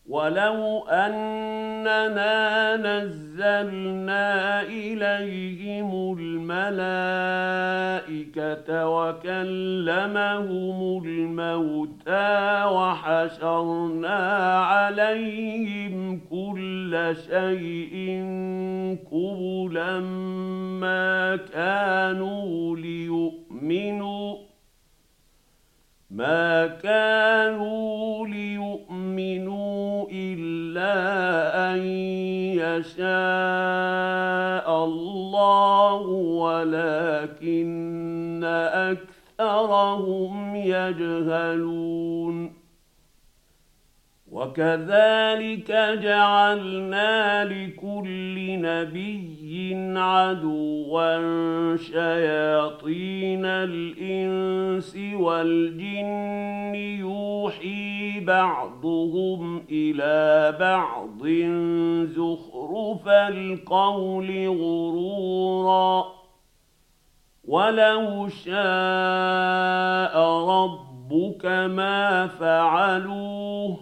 ولو أننا نزلنا إليهم الملائكة وكلمهم الموتى وحشرنا عليهم كل شيء قبلا ما كانوا ليؤمنوا إلا أن يشاء الله ولكن أكثرهم يجهلون وكذلك جعلنا لكل نبي عدوا شياطين الإنس والجن يوحي بعضهم إلى بعض زخرف القول غرورا ولو شاء ربك ما فعلوه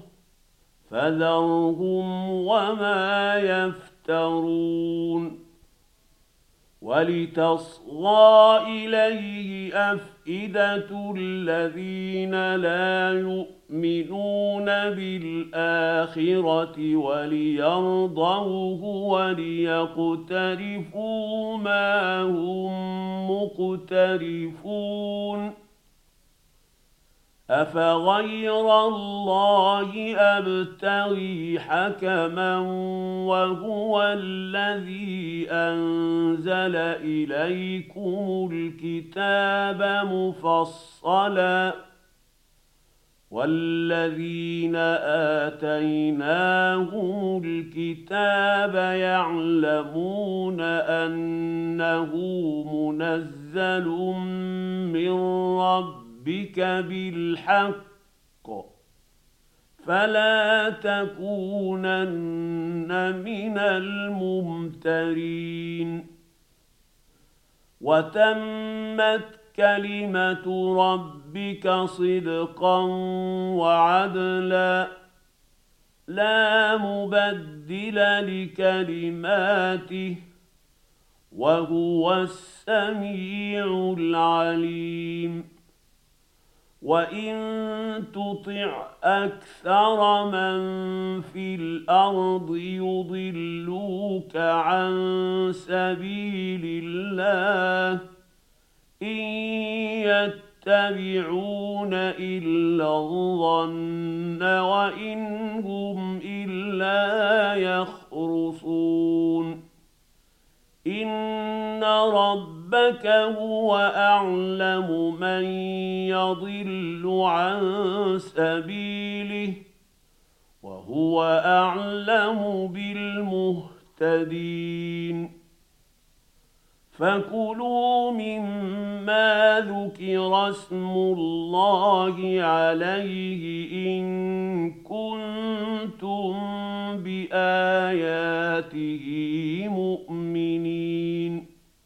فذرهم وما يفترون ولتصغى إليه أفئدة الذين لا يؤمنون بالآخرة وليرضوه وليقترفوا ما هم مقترفون أفغير الله أبتغي حكما وهو الذي أنزل إليكم الكتاب مفصلا والذين آتيناهم الكتاب يعلمون أنه منزل من ربك بالحق فلا تكونن من الممترين وتمت كلمة ربك صدقا وعدلا لا مبدل لكلماته وهو السميع العليم وإن تطع أكثر من في الأرض يضلوك عن سبيل الله إن يتبعون إلا الظن وإن هم إلا يخرصون إن ربك هو أعلم من يضل عن سبيله وهو أعلم بالمهتدين فكلوا مما ذكر اسم الله عليه إن كنتم بآياته مؤمنين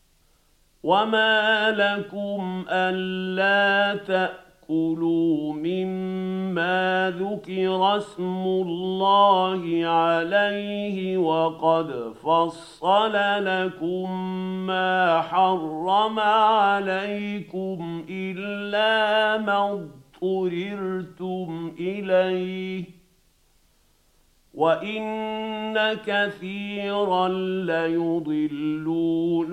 وما لكم ألا تأكلوا مما ذكر اسم الله عليه وقد فصل لكم ما حرم عليكم إلا ما اضطررتم إليه وإن كثيرا ليضلون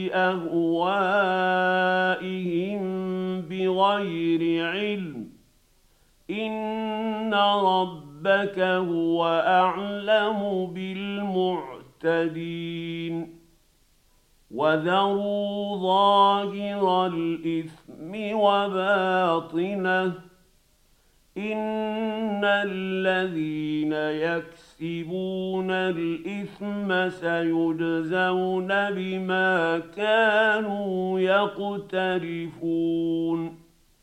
بأهوائهم بغير علم إن ربك هو أعلم بالمعتدين وذروا ظاهر الإثم وباطنه إن الذين يكسبون الإثم سيجزون بما كانوا يقترفون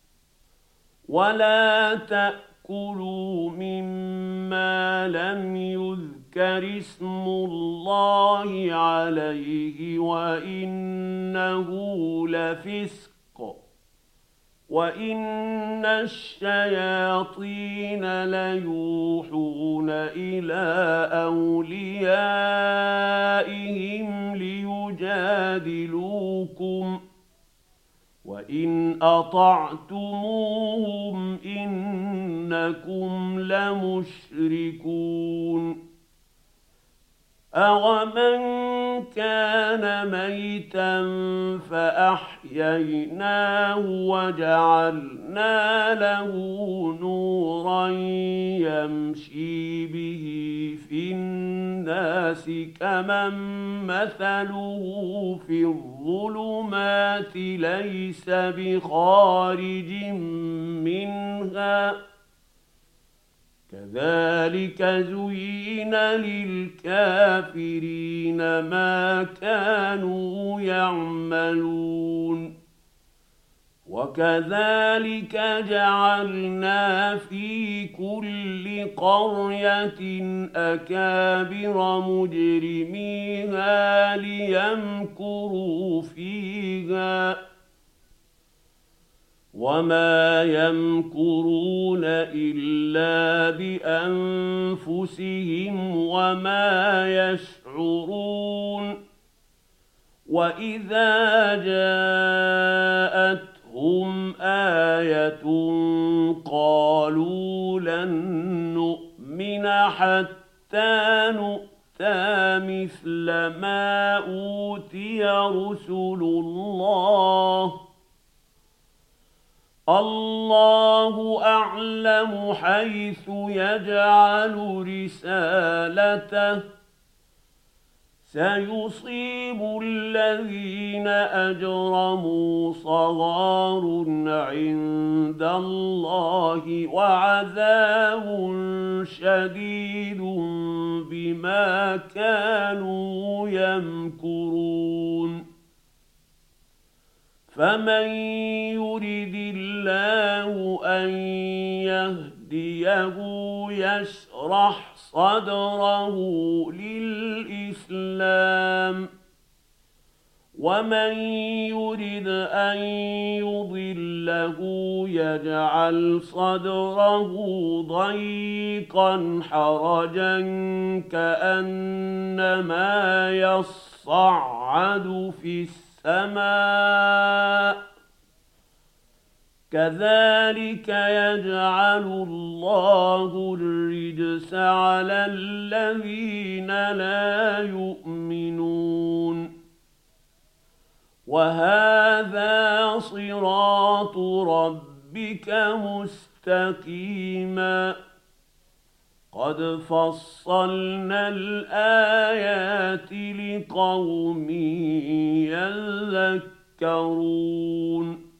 ولا تأكلوا مما لم يذكر اسم الله عليه وإنه لفسق وإن الشياطين ليوحون إلى أوليائهم ليجادلوكم وإن أطعتموهم إنكم لمشركون أَوَمَنْ كَانَ مَيْتًا فَأَحْيَيْنَاهُ وَجَعَلْنَا لَهُ نُورًا يَمْشِي بِهِ فِي النَّاسِ كَمَنْ مَثَلُهُ فِي الظُّلُمَاتِ لَيْسَ بِخَارِجٍ مِنْهَا كذلك زين للكافرين ما كانوا يعملون وكذلك جعلنا في كل قرية أكابر مجرميها ليمكروا فيها وما يمكرون إلا بأنفسهم وما يشعرون وإذا جاءتهم آية قالوا لن نؤمن حتى نؤتى مثل ما أوتي رسل الله أعلم حيث يجعل رسالته سيصيب الذين أجرموا صغار عند الله وعذاب شديد بما كانوا يمكرون فمن يرد الله أن يهديه يشرح صدره للإسلام ومن يرد أن يضله يجعل صدره ضيقا حرجا كأنما يصعد في السماء كذلك يجعل الله الرجس على الذين لا يؤمنون وهذا صراط ربك مستقيما قد فصلنا الآيات لقوم يذكرون